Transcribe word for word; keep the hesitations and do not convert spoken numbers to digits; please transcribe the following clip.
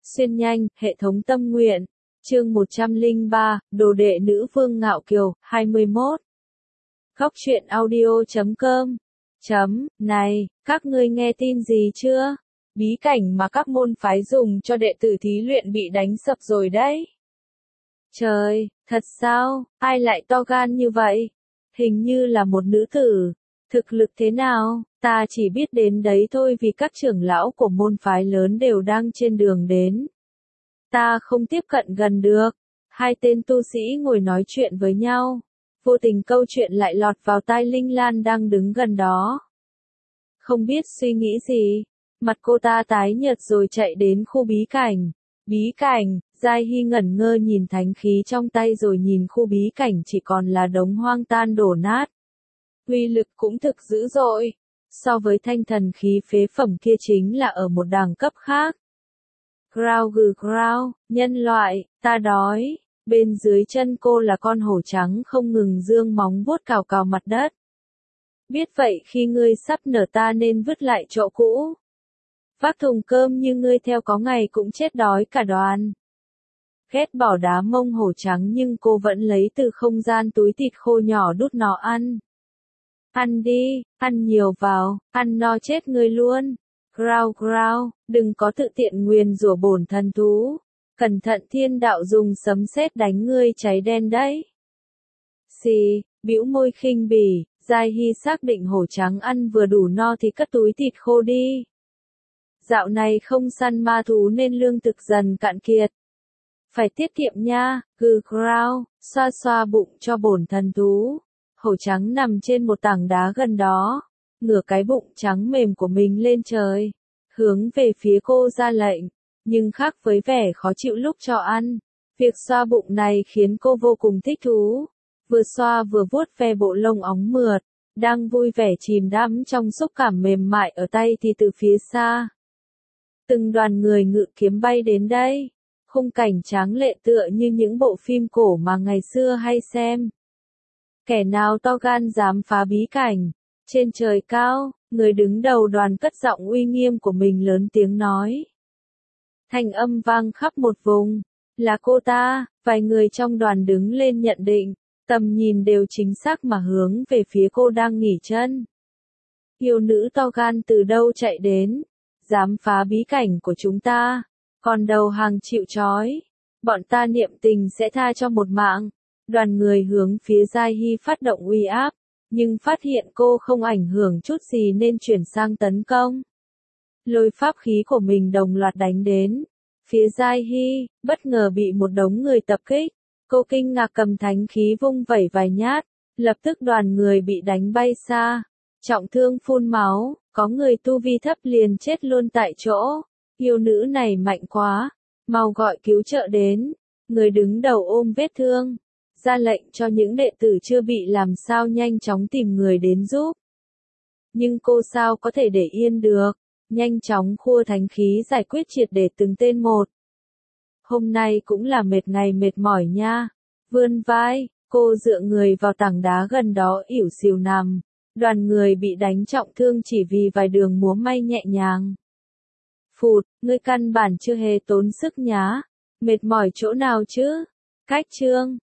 Xuyên nhanh, hệ thống tâm nguyện. Chương một trăm lẻ ba, Đồ đệ nữ vương ngạo kiều, hai mươi mốt. Góc truyện audio chấm com. Chấm, này, các ngươi nghe tin gì chưa? Bí cảnh mà các môn phái dùng cho đệ tử thí luyện bị đánh sập rồi đấy. Trời, thật sao? Ai lại to gan như vậy? Hình như là một nữ tử. Thực lực thế nào? Ta chỉ biết đến đấy thôi vì các trưởng lão của môn phái lớn đều đang trên đường đến. Ta không tiếp cận gần được. Hai tên tu sĩ ngồi nói chuyện với nhau. Vô tình câu chuyện lại lọt vào tai Linh Lan đang đứng gần đó. Không biết suy nghĩ gì, mặt cô ta tái nhợt rồi chạy đến khu bí cảnh. Bí cảnh, Giai Hy ngẩn ngơ nhìn thánh khí trong tay rồi nhìn khu bí cảnh chỉ còn là đống hoang tan đổ nát. Uy lực cũng thực dữ dội. So với thanh thần khí phế phẩm kia chính là ở một đẳng cấp khác. Growl gừ growl, nhân loại, ta đói. Bên dưới chân cô là con hổ trắng không ngừng dương móng vuốt cào cào mặt đất. Biết vậy khi ngươi sắp nở ta nên vứt lại chỗ cũ. Vác thùng cơm như ngươi theo có ngày cũng chết đói cả đoàn. Ghét bỏ đá mông hổ trắng nhưng cô vẫn lấy từ không gian túi thịt khô nhỏ đút nó ăn. Ăn đi, ăn nhiều vào, ăn no chết ngươi luôn. Growl growl, đừng có tự tiện nguyền rủa bổn thần thú. Cẩn thận thiên đạo dùng sấm sét đánh ngươi cháy đen đấy. Xì, bĩu môi khinh bỉ, Giai Hy xác định hổ trắng ăn vừa đủ no thì cất túi thịt khô đi. Dạo này không săn ma thú nên lương thực dần cạn kiệt. Phải tiết kiệm nha, gừ growl, xoa xoa bụng cho bổn thần thú. Hổ trắng nằm trên một tảng đá gần đó, ngửa cái bụng trắng mềm của mình lên trời, hướng về phía cô ra lệnh, nhưng khác với vẻ khó chịu lúc cho ăn, việc xoa bụng này khiến cô vô cùng thích thú, vừa xoa vừa vuốt ve bộ lông óng mượt, đang vui vẻ chìm đắm trong xúc cảm mềm mại ở tay thì từ phía xa. Từng đoàn người ngự kiếm bay đến đây, khung cảnh tráng lệ tựa như những bộ phim cổ mà ngày xưa hay xem. Kẻ nào to gan dám phá bí cảnh? Trên trời cao, người đứng đầu đoàn cất giọng uy nghiêm của mình lớn tiếng nói. Thanh âm vang khắp một vùng. Là cô ta, vài người trong đoàn đứng lên nhận định, tầm nhìn đều chính xác mà hướng về phía cô đang nghỉ chân. Yêu nữ to gan từ đâu chạy đến? Dám phá bí cảnh của chúng ta? Còn đầu hàng chịu trói. Bọn ta niệm tình sẽ tha cho một mạng. Đoàn người hướng phía Giai Hy phát động uy áp, nhưng phát hiện cô không ảnh hưởng chút gì nên chuyển sang tấn công. Lôi pháp khí của mình đồng loạt đánh đến. Phía Giai Hy, bất ngờ bị một đống người tập kích. Cô kinh ngạc cầm thánh khí vung vẩy vài nhát, lập tức đoàn người bị đánh bay xa. Trọng thương phun máu, có người tu vi thấp liền chết luôn tại chỗ. Yêu nữ này mạnh quá, mau gọi cứu trợ đến. Người đứng đầu ôm vết thương, ra lệnh cho những đệ tử chưa bị làm sao nhanh chóng tìm người đến giúp. Nhưng cô sao có thể để yên được, nhanh chóng khua thánh khí giải quyết triệt để từng tên một. Hôm nay cũng là mệt ngày mệt mỏi nha. Vươn vai, cô dựa người vào tảng đá gần đó ỉu xìu nằm. Đoàn người bị đánh trọng thương chỉ vì vài đường múa may nhẹ nhàng. Phụt, ngươi căn bản chưa hề tốn sức nhá. Mệt mỏi chỗ nào chứ? Cách chương.